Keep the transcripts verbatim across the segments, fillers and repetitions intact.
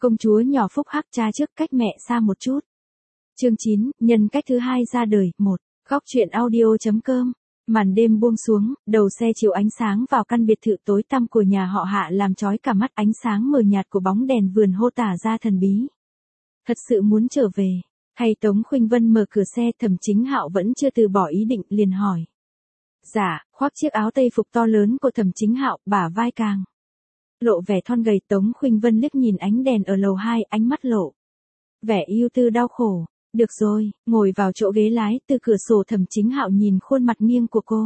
Công chúa nhỏ phúc hắc cha trước cách mẹ xa một chút. Chương chín, nhân cách thứ hai ra đời, một. Góc truyện audio.com. Màn đêm buông xuống, đầu xe chiếu ánh sáng vào căn biệt thự tối tăm của nhà họ Hạ làm chói cả mắt, ánh sáng mờ nhạt của bóng đèn vườn hô tả ra thần bí. Thật sự muốn trở về. Hay Tống Khuynh Vân mở cửa xe, Thẩm Chính Hạo vẫn chưa từ bỏ ý định, liền hỏi. Dạ, khoác chiếc áo tây phục to lớn của Thẩm Chính Hạo, bả vai càng lộ vẻ thon gầy. Tống Khuynh Vân liếc nhìn ánh đèn ở lầu hai, ánh mắt lộ vẻ ưu tư đau khổ. Được rồi, ngồi vào chỗ ghế lái, từ cửa sổ Thẩm Chính Hạo nhìn khuôn mặt nghiêng của cô.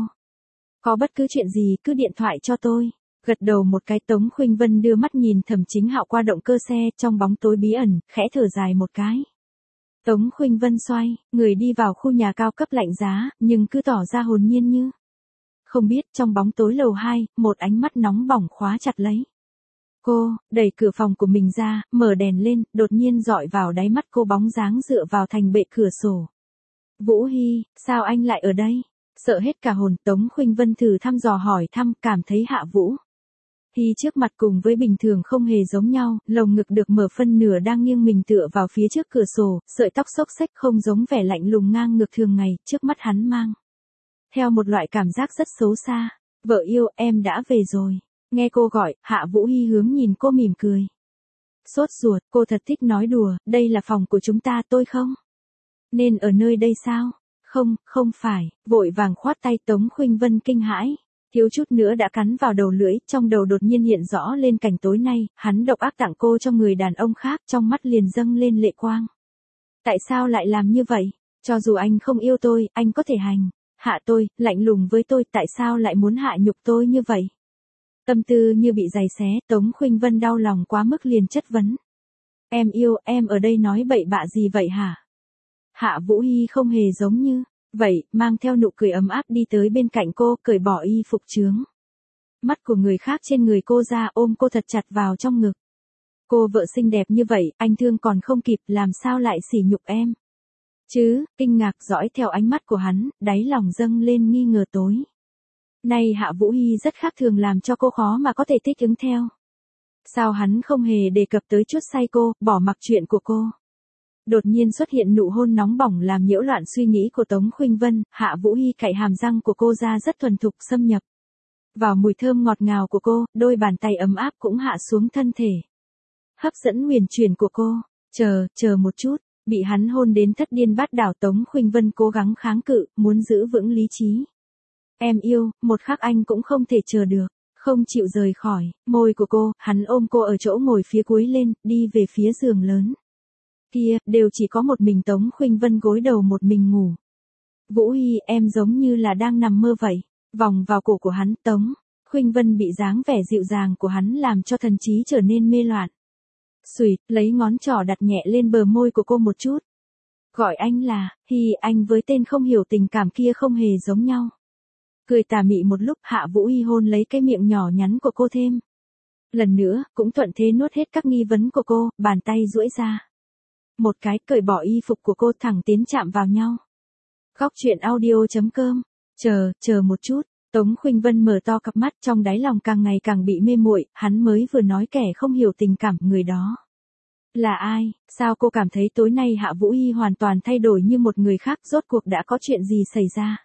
Có bất cứ chuyện gì cứ điện thoại cho tôi. Gật đầu một cái, Tống Khuynh Vân đưa mắt nhìn Thẩm Chính Hạo qua động cơ xe, trong bóng tối bí ẩn, khẽ thở dài một cái. Tống Khuynh Vân xoay, người đi vào khu nhà cao cấp lạnh giá, nhưng cứ tỏ ra hồn nhiên như không biết. Trong bóng tối lầu hai, một ánh mắt nóng bỏng khóa chặt lấy cô, đẩy cửa phòng của mình ra, mở đèn lên, đột nhiên dọi vào đáy mắt cô bóng dáng dựa vào thành bệ cửa sổ. Vũ Hy, sao anh lại ở đây? Sợ hết cả hồn, Tống Khuynh Vân thử thăm dò hỏi thăm, cảm thấy Hạ Vũ Hy trước mặt cùng với bình thường không hề giống nhau, lồng ngực được mở phân nửa đang nghiêng mình tựa vào phía trước cửa sổ, sợi tóc xốc xếch không giống vẻ lạnh lùng ngang ngược thường ngày, trước mắt hắn mang theo một loại cảm giác rất xấu xa. Vợ yêu, em đã về rồi. Nghe cô gọi, Hạ Vũ Hy hướng nhìn cô mỉm cười. Sốt ruột, cô thật thích nói đùa, đây là phòng của chúng ta tôi không? Nên ở nơi đây sao? Không, không phải, vội vàng khoát tay. Tống Khuynh Vân kinh hãi, thiếu chút nữa đã cắn vào đầu lưỡi, trong đầu đột nhiên hiện rõ lên cảnh tối nay, hắn độc ác tặng cô cho người đàn ông khác, trong mắt liền dâng lên lệ quang. Tại sao lại làm như vậy? Cho dù anh không yêu tôi, anh có thể hành hạ tôi, lạnh lùng với tôi, tại sao lại muốn hạ nhục tôi như vậy? Tâm tư như bị giày xé, Tống Khuynh Vân đau lòng quá mức liền chất vấn. Em yêu, em ở đây nói bậy bạ gì vậy hả? Hạ Vũ Hy không hề giống như vậy, mang theo nụ cười ấm áp đi tới bên cạnh cô, cởi bỏ y phục chướng mắt của người khác trên người cô ra, ôm cô thật chặt vào trong ngực. Cô vợ xinh đẹp như vậy, anh thương còn không kịp, làm sao lại sỉ nhục em? Chứ, kinh ngạc dõi theo ánh mắt của hắn, đáy lòng dâng lên nghi ngờ tối. Nay Hạ Vũ Hy rất khác thường làm cho cô khó mà có thể thích ứng theo. Sao hắn không hề đề cập tới chút say cô, bỏ mặc chuyện của cô? Đột nhiên xuất hiện nụ hôn nóng bỏng làm nhiễu loạn suy nghĩ của Tống Khuynh Vân, Hạ Vũ Hy cạy hàm răng của cô ra rất thuần thục, xâm nhập vào mùi thơm ngọt ngào của cô, đôi bàn tay ấm áp cũng hạ xuống thân thể hấp dẫn huyền chuyển của cô. Chờ, chờ một chút. Bị hắn hôn đến thất điên bát đảo, Tống Khuynh Vân cố gắng kháng cự, muốn giữ vững lý trí. Em yêu, một khắc anh cũng không thể chờ được, không chịu rời khỏi môi của cô. Hắn ôm cô ở chỗ ngồi phía cuối lên, đi về phía giường lớn kia, đều chỉ có một mình Tống Khuynh Vân gối đầu một mình ngủ. Vũ Hy, em giống như là đang nằm mơ vậy. Vòng vào cổ của hắn, Tống Khuynh Vân bị dáng vẻ dịu dàng của hắn làm cho thần trí trở nên mê loạn. Xùi, lấy ngón trỏ đặt nhẹ lên bờ môi của cô một chút. Gọi anh là Hy, anh với tên không hiểu tình cảm kia không hề giống nhau. Cười tà mị một lúc, Hạ Vũ Hy hôn lấy cái miệng nhỏ nhắn của cô thêm lần nữa, cũng thuận thế nuốt hết các nghi vấn của cô, bàn tay duỗi ra một cái, cởi bỏ y phục của cô, thẳng tiến chạm vào nhau. Góc truyện audio.com. Chờ, chờ một chút. Tống Khuynh Vân mở to cặp mắt, trong đáy lòng càng ngày càng bị mê muội. Hắn mới vừa nói kẻ không hiểu tình cảm, người đó là ai? Sao cô cảm thấy tối nay Hạ Vũ Hy hoàn toàn thay đổi như một người khác, rốt cuộc đã có chuyện gì xảy ra?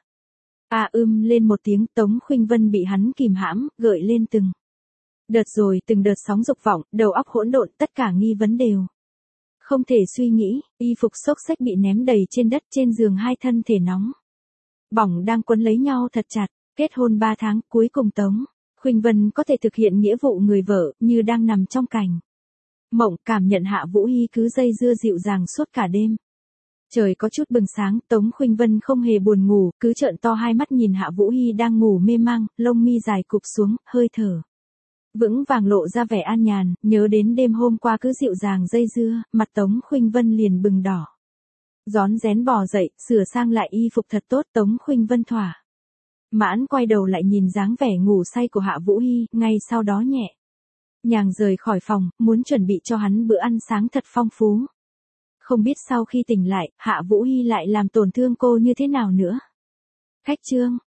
À ưm lên một tiếng, Tống Khuynh Vân bị hắn kìm hãm, gợi lên từng đợt rồi từng đợt sóng dục vọng, đầu óc hỗn độn, tất cả nghi vấn đều không thể suy nghĩ. Y phục xốc xếch bị ném đầy trên đất, trên giường hai thân thể nóng bỏng đang quấn lấy nhau thật chặt. Kết hôn ba tháng, cuối cùng Tống Khuynh Vân có thể thực hiện nghĩa vụ người vợ, như đang nằm trong cảnh mộng, cảm nhận Hạ Vũ Hy cứ dây dưa dịu dàng suốt cả đêm. Trời có chút bừng sáng, Tống Khuynh Vân không hề buồn ngủ, cứ trợn to hai mắt nhìn Hạ Vũ Hy đang ngủ mê mang, lông mi dài cụp xuống, hơi thở vững vàng lộ ra vẻ an nhàn, nhớ đến đêm hôm qua cứ dịu dàng dây dưa, mặt Tống Khuynh Vân liền bừng đỏ. Rón rén bò dậy, sửa sang lại y phục thật tốt, Tống Khuynh Vân thỏa mãn quay đầu lại nhìn dáng vẻ ngủ say của Hạ Vũ Hy, ngay sau đó nhẹ nhàng rời khỏi phòng, muốn chuẩn bị cho hắn bữa ăn sáng thật phong phú. Không biết sau khi tỉnh lại, Hạ Vũ Hy lại làm tổn thương cô như thế nào nữa. Khách trương,